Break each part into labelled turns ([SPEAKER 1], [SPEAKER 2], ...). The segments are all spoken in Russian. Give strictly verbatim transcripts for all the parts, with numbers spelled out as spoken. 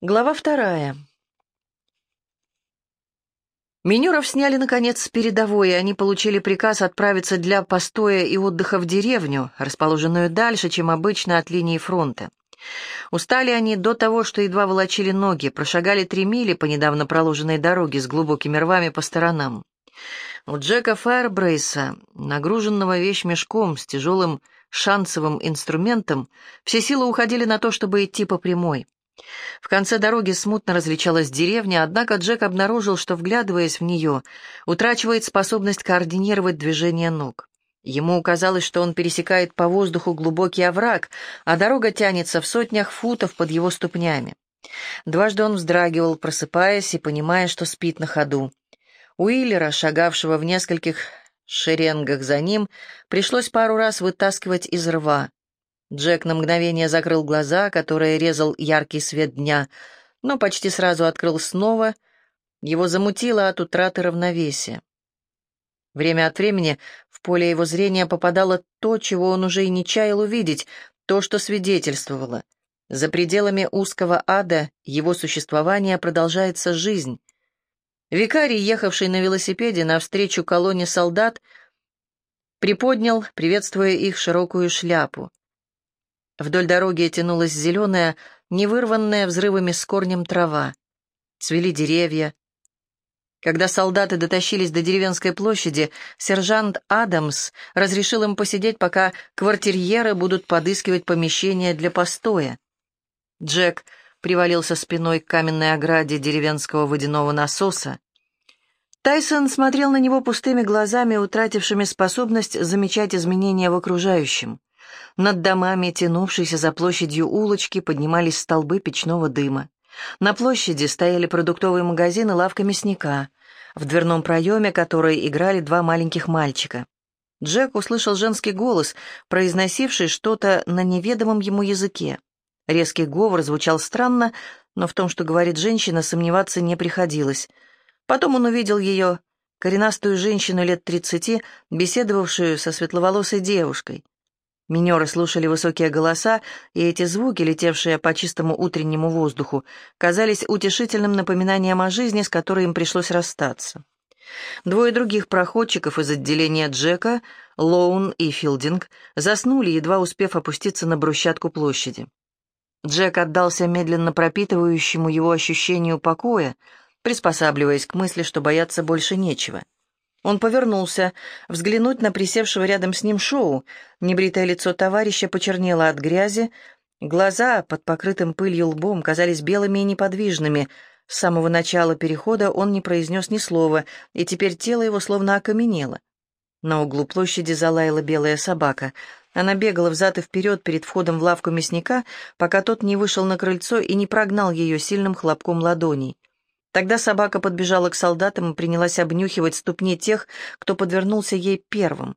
[SPEAKER 1] Глава вторая. Минеров сняли, наконец, с передовой, и они получили приказ отправиться для постоя и отдыха в деревню, расположенную дальше, чем обычно от линии фронта. Устали они до того, что едва волочили ноги, прошагали три мили по недавно проложенной дороге с глубокими рвами по сторонам. У Джека Файрбрейса, нагруженного вещмешком с тяжелым шансовым инструментом, все силы уходили на то, чтобы идти по прямой. В конце дороги смутно различалась деревня, однако Джек обнаружил, что, вглядываясь в нее, утрачивает способность координировать движение ног. Ему казалось, что он пересекает по воздуху глубокий овраг, а дорога тянется в сотнях футов под его ступнями. Дважды он вздрагивал, просыпаясь и понимая, что спит на ходу. Уиллера, шагавшего в нескольких шеренгах за ним, пришлось пару раз вытаскивать из рва. Джек на мгновение закрыл глаза, которые резал яркий свет дня, но почти сразу открыл снова. Его замутило от утраты равновесия. Время от времени в поле его зрения попадало то, чего он уже и не чаял увидеть, то, что свидетельствовало. За пределами узкого ада его существования продолжается жизнь. Викарий, ехавший на велосипеде навстречу колонне солдат, приподнял, приветствуя их, широкую шляпу. Вдоль дороги тянулась зеленая, невырванная взрывами с корнем трава. Цвели деревья. Когда солдаты дотащились до деревенской площади, сержант Адамс разрешил им посидеть, пока квартирьеры будут подыскивать помещение для постоя. Джек привалился спиной к каменной ограде деревенского водяного насоса. Тайсон смотрел на него пустыми глазами, утратившими способность замечать изменения в окружающем. Над домами, тянувшейся за площадью улочки, поднимались столбы печного дыма. На площади стояли продуктовые магазины и лавка мясника, в дверном проеме которой играли два маленьких мальчика. Джек услышал женский голос, произносивший что-то на неведомом ему языке. Резкий говор звучал странно, но в том, что говорит женщина, сомневаться не приходилось. Потом он увидел ее, коренастую женщину лет тридцати, беседовавшую со светловолосой девушкой. Минеры слушали высокие голоса, и эти звуки, летевшие по чистому утреннему воздуху, казались утешительным напоминанием о жизни, с которой им пришлось расстаться. Двое других проходчиков из отделения Джека, Лоун и Филдинг, заснули, едва успев опуститься на брусчатку площади. Джек отдался медленно пропитывающему его ощущению покоя, приспосабливаясь к мысли, что бояться больше нечего. Он повернулся, взглянуть на присевшего рядом с ним Шоу. Небритое лицо товарища почернело от грязи, глаза под покрытым пылью лбом казались белыми и неподвижными. С самого начала перехода он не произнес ни слова, и теперь тело его словно окаменело. На углу площади залаяла белая собака. Она бегала взад и вперед перед входом в лавку мясника, пока тот не вышел на крыльцо и не прогнал ее сильным хлопком ладоней. Тогда собака подбежала к солдатам и принялась обнюхивать ступни тех, кто подвернулся ей первым.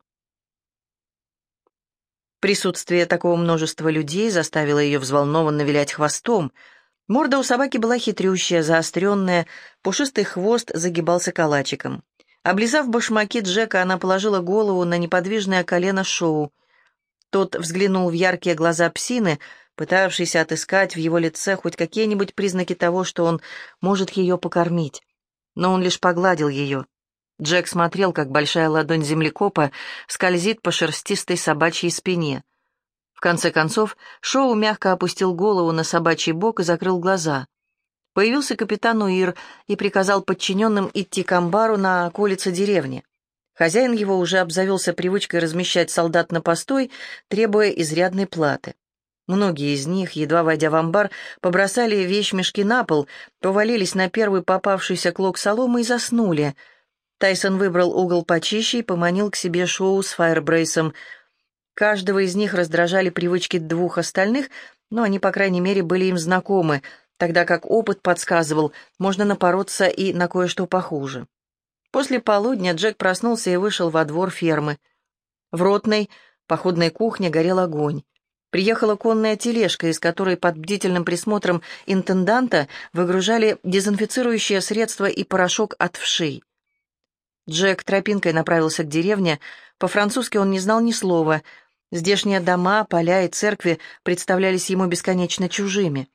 [SPEAKER 1] Присутствие такого множества людей заставило ее взволнованно вилять хвостом. Морда у собаки была хитрющая, заостренная, пушистый хвост загибался калачиком. Облизав башмаки Джека, она положила голову на неподвижное колено Шоу. Тот взглянул в яркие глаза псины, пытавшийся отыскать в его лице хоть какие-нибудь признаки того, что он может ее покормить. Но он лишь погладил ее. Джек смотрел, как большая ладонь землекопа скользит по шерстистой собачьей спине. В конце концов, Шоу мягко опустил голову на собачий бок и закрыл глаза. Появился капитан Уир и приказал подчиненным идти к амбару на околице деревни. Хозяин его уже обзавелся привычкой размещать солдат на постой, требуя изрядной платы. Многие из них, едва войдя в амбар, побросали вещмешки на пол, повалились на первый попавшийся клок соломы и заснули. Тайсон выбрал угол почище и поманил к себе Шоу с Файрбрейсом. Каждого из них раздражали привычки двух остальных, но они, по крайней мере, были им знакомы, тогда как опыт подсказывал, можно напороться и на кое-что похуже. После полудня Джек проснулся и вышел во двор фермы. В ротной, походной кухне горел огонь. Приехала конная тележка, из которой под бдительным присмотром интенданта выгружали дезинфицирующее средство и порошок от вшей. Джек тропинкой направился к деревне. По-французски он не знал ни слова. Здешние дома, поля и церкви представлялись ему бесконечно чужими.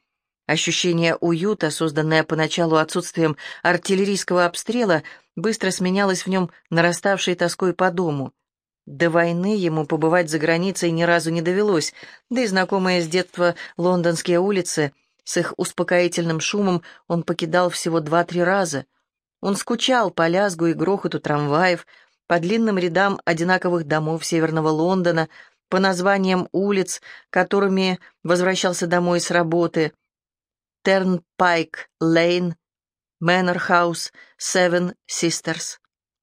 [SPEAKER 1] Ощущение уюта, созданное поначалу отсутствием артиллерийского обстрела, быстро сменялось в нем нараставшей тоской по дому. До войны ему побывать за границей ни разу не довелось, да и знакомые с детства лондонские улицы с их успокоительным шумом он покидал всего два-три раза. Он скучал по лязгу и грохоту трамваев, по длинным рядам одинаковых домов северного Лондона, по названиям улиц, которыми возвращался домой с работы: Тернпайк Лейн, Мэннер Хаус, Севен Систерс.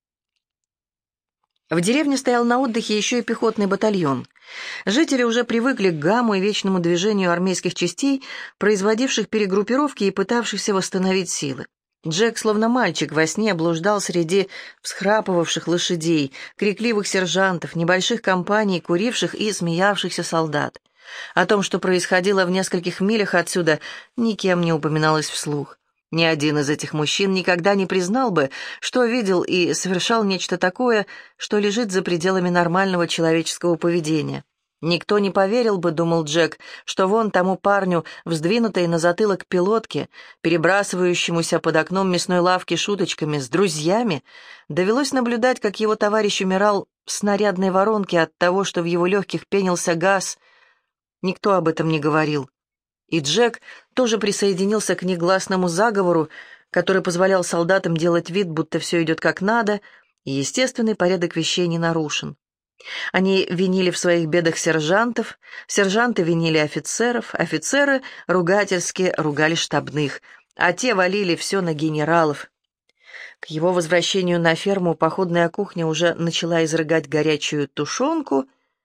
[SPEAKER 1] В деревне стоял на отдыхе еще и пехотный батальон. Жители уже привыкли к гамму и вечному движению армейских частей, производивших перегруппировки и пытавшихся восстановить силы. Джек, словно мальчик, во сне блуждал среди всхрапывавших лошадей, крикливых сержантов, небольших компаний, куривших и смеявшихся солдат. О том, что происходило в нескольких милях отсюда, никем не упоминалось вслух. Ни один из этих мужчин никогда не признал бы, что видел и совершал нечто такое, что лежит за пределами нормального человеческого поведения. Никто не поверил бы, думал Джек, что вон тому парню, вздвинутой на затылок пилотке, перебрасывающемуся под окном мясной лавки шуточками с друзьями, довелось наблюдать, как его товарищ умирал в снарядной воронке от того, что в его легких пенился газ. Никто об этом не говорил. И Джек тоже присоединился к негласному заговору, который позволял солдатам делать вид, будто все идет как надо, и естественный порядок вещей не нарушен. Они винили в своих бедах сержантов, сержанты винили офицеров, офицеры ругательски ругали штабных, а те валили все на генералов. К его возвращению на ферму походная кухня уже начала изрыгать горячую тушенку,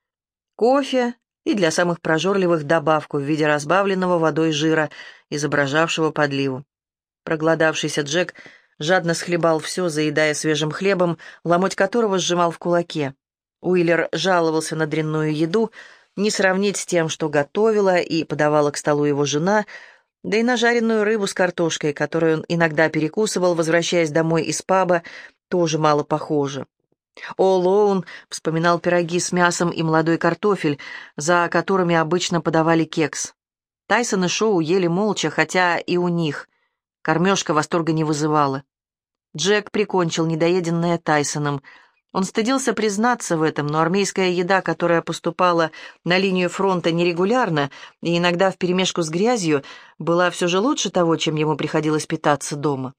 [SPEAKER 1] кофе и для самых прожорливых добавку в виде разбавленного водой жира, изображавшего подливу. Проголодавшийся Джек жадно схлебал все, заедая свежим хлебом, ломоть которого сжимал в кулаке. Уиллер жаловался на дрянную еду, не сравнить с тем, что готовила и подавала к столу его жена, да и на жареную рыбу с картошкой, которую он иногда перекусывал, возвращаясь домой из паба, тоже мало похоже. О'Лоун вспоминал пироги с мясом и молодой картофель, за которыми обычно подавали кекс. Тайсон и Шоу ели молча, хотя и у них кормежка восторга не вызывала. Джек прикончил недоеденное Тайсоном. Он стыдился признаться в этом, но армейская еда, которая поступала на линию фронта нерегулярно и иногда вперемешку с грязью, была все же лучше того, чем ему приходилось питаться дома.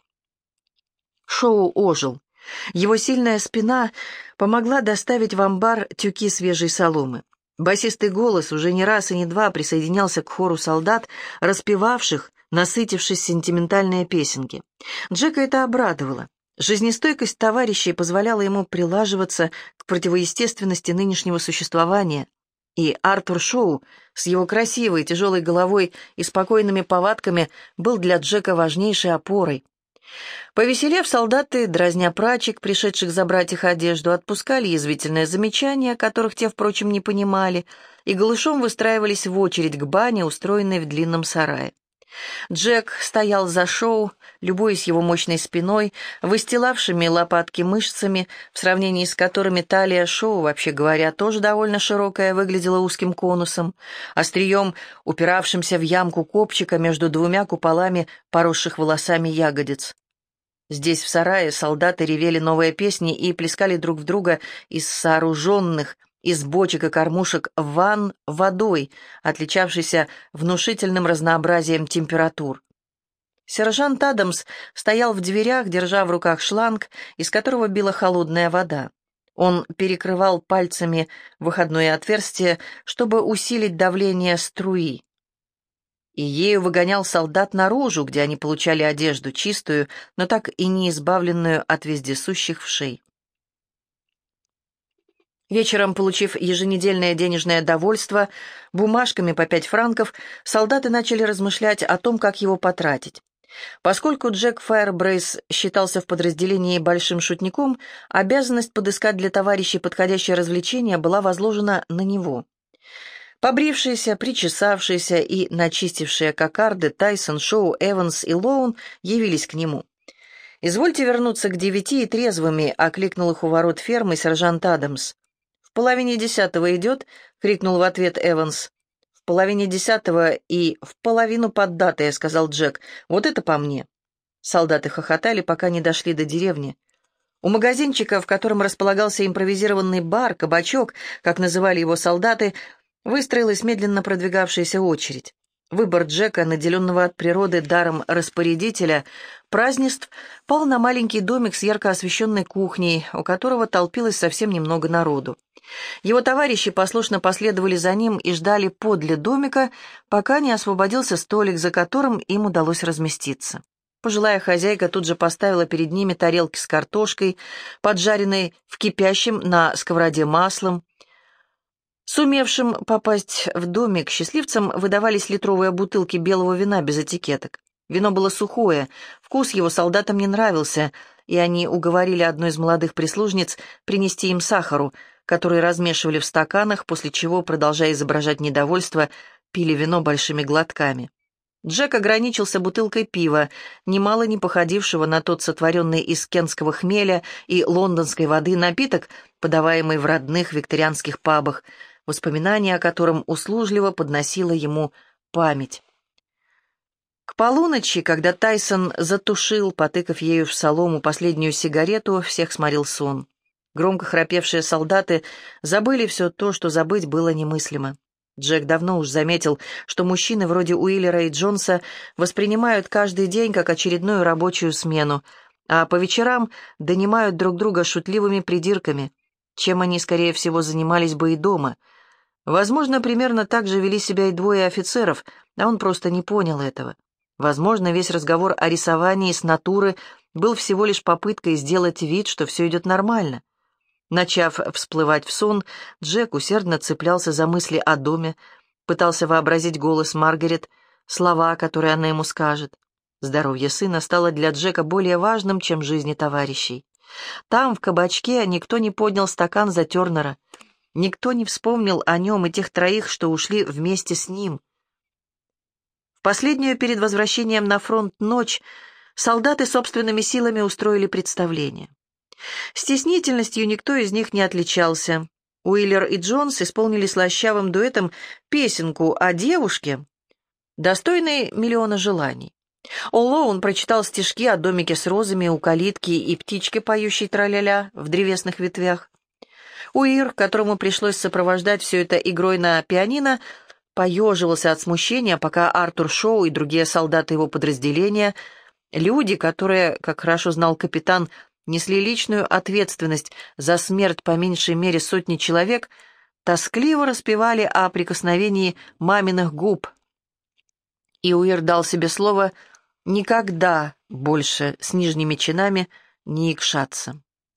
[SPEAKER 1] Шоу ожил. Его сильная спина помогла доставить в амбар тюки свежей соломы. Басистый голос уже не раз и не два присоединялся к хору солдат, распевавших, насытившись, сентиментальные песенки. Джека это обрадовало. Жизнестойкость товарищей позволяла ему прилаживаться к противоестественности нынешнего существования. И Артур Шоу с его красивой тяжелой головой и спокойными повадками был для Джека важнейшей опорой. Повеселев, солдаты, дразня прачек, пришедших забрать их одежду, отпускали язвительные замечания, которых те, впрочем, не понимали, и голышом выстраивались в очередь к бане, устроенной в длинном сарае. Джек стоял за Шоу, любуясь его мощной спиной, выстилавшими лопатки мышцами, в сравнении с которыми талия Шоу, вообще говоря, тоже довольно широкая, выглядела узким конусом, острием, упиравшимся в ямку копчика между двумя куполами, поросших волосами ягодиц. Здесь, в сарае, солдаты ревели новые песни и плескали друг в друга из сооруженных из бочек и кормушек ванн водой, отличавшейся внушительным разнообразием температур. Сержант Адамс стоял в дверях, держа в руках шланг, из которого била холодная вода. Он перекрывал пальцами выходное отверстие, чтобы усилить давление струи, и ею выгонял солдат наружу, где они получали одежду, чистую, но так и не избавленную от вездесущих вшей. Вечером, получив еженедельное денежное довольство бумажками по пять франков, солдаты начали размышлять о том, как его потратить. Поскольку Джек Файрбрейс считался в подразделении большим шутником, обязанность подыскать для товарищей подходящее развлечение была возложена на него. Побрившиеся, причесавшиеся и начистившие кокарды Тайсон, Шоу, Эванс и Лоун явились к нему. «Извольте вернуться к девяти и трезвыми», — окликнул их у ворот фермы сержант Адамс. «В половине десятого идет?» — крикнул в ответ Эванс. «В в половине десятого и в половину поддатая», — сказал Джек. «Вот это по мне». Солдаты хохотали, пока не дошли до деревни. У магазинчика, в котором располагался импровизированный бар, кабачок, как называли его солдаты, выстроилась медленно продвигавшаяся очередь. Выбор Джека, наделенного от природы даром распорядителя празднеств, пал на маленький домик с ярко освещенной кухней, у которого толпилось совсем немного народу. Его товарищи послушно последовали за ним и ждали подле домика, пока не освободился столик, за которым им удалось разместиться. Пожилая хозяйка тут же поставила перед ними тарелки с картошкой, поджаренной в кипящем на сковороде маслом. Сумевшим попасть в домик счастливцам выдавались литровые бутылки белого вина без этикеток. Вино было сухое, вкус его солдатам не нравился, и они уговорили одну из молодых прислужниц принести им сахару, который размешивали в стаканах, после чего, продолжая изображать недовольство, пили вино большими глотками. Джек ограничился бутылкой пива, немало не походившего на тот сотворенный из кентского хмеля и лондонской воды напиток, подаваемый в родных викторианских пабах, воспоминания о котором услужливо подносила ему память. К полуночи, когда Тайсон затушил, потыкав ею в солому, последнюю сигарету, всех сморил сон. Громко храпевшие солдаты забыли все то, что забыть было немыслимо. Джек давно уж заметил, что мужчины вроде Уиллера и Джонса воспринимают каждый день как очередную рабочую смену, а по вечерам донимают друг друга шутливыми придирками, чем они, скорее всего, занимались бы и дома. Возможно, примерно так же вели себя и двое офицеров, а он просто не понял этого. Возможно, весь разговор о рисовании с натуры был всего лишь попыткой сделать вид, что все идет нормально. Начав всплывать в сон, Джек усердно цеплялся за мысли о доме, пытался вообразить голос Маргарет, слова, которые она ему скажет. Здоровье сына стало для Джека более важным, чем жизни товарищей. Там, в кабачке, никто не поднял стакан за Тернера. Никто не вспомнил о нем и тех троих, что ушли вместе с ним. В последнюю перед возвращением на фронт ночь солдаты собственными силами устроили представление. Стеснительностью никто из них не отличался. Уиллер и Джонс исполнили слащавым дуэтом песенку о девушке, достойной миллиона желаний. Олоун прочитал стишки о домике с розами у калитки и птичке, поющей траля-ля в древесных ветвях. Уир, которому пришлось сопровождать все это игрой на пианино, поеживался от смущения, пока Артур Шоу и другие солдаты его подразделения, люди, которые, как хорошо знал капитан, несли личную ответственность за смерть по меньшей мере сотни человек, тоскливо распевали о прикосновении маминых губ. И Уир дал себе слово никогда больше с нижними чинами не икшаться.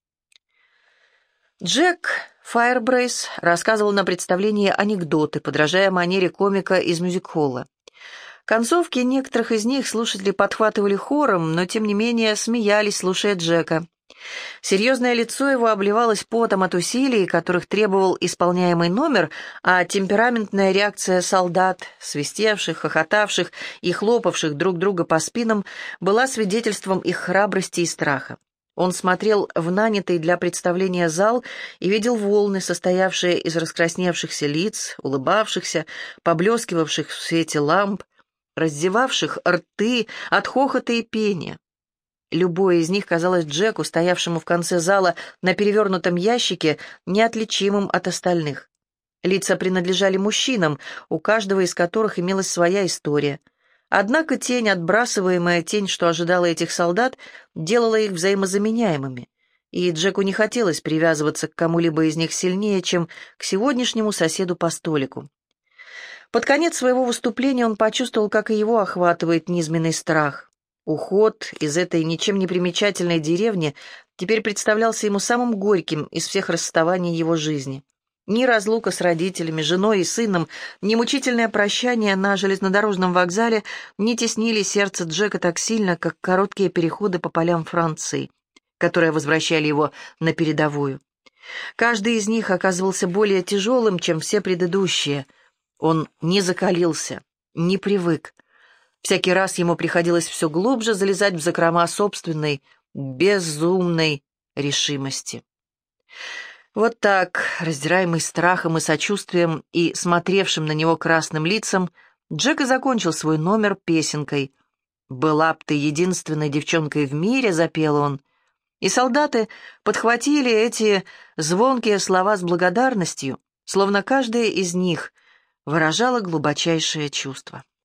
[SPEAKER 1] Джек Файрбрейс рассказывал на представлении анекдоты, подражая манере комика из мюзик-холла. Концовки некоторых из них слушатели подхватывали хором, но тем не менее смеялись, слушая Джека. Серьезное лицо его обливалось потом от усилий, которых требовал исполняемый номер, а темпераментная реакция солдат, свистевших, хохотавших и хлопавших друг друга по спинам, была свидетельством их храбрости и страха. Он смотрел в нанятый для представления зал и видел волны, состоявшие из раскрасневшихся лиц, улыбавшихся, поблескивавших в свете ламп, раздевавших рты от хохота и пения. Любое из них казалось Джеку, стоявшему в конце зала на перевернутом ящике, неотличимым от остальных. Лица принадлежали мужчинам, у каждого из которых имелась своя история. Однако тень, отбрасываемая тень, что ожидала этих солдат, делала их взаимозаменяемыми, и Джеку не хотелось привязываться к кому-либо из них сильнее, чем к сегодняшнему соседу по столику. Под конец своего выступления он почувствовал, как и его охватывает низменный страх. Уход из этой ничем не примечательной деревни теперь представлялся ему самым горьким из всех расставаний его жизни. Ни разлука с родителями, женой и сыном, ни мучительное прощание на железнодорожном вокзале не теснили сердце Джека так сильно, как короткие переходы по полям Франции, которые возвращали его на передовую. Каждый из них оказывался более тяжелым, чем все предыдущие. Он не закалился, не привык. Всякий раз ему приходилось все глубже залезать в закрома собственной, безумной решимости. Вот так, раздираемый страхом и сочувствием и смотревшим на него красным лицом, Джек и закончил свой номер песенкой. «Была б ты единственной девчонкой в мире», — запел он. И солдаты подхватили эти звонкие слова с благодарностью, словно каждая из них выражала глубочайшее чувство.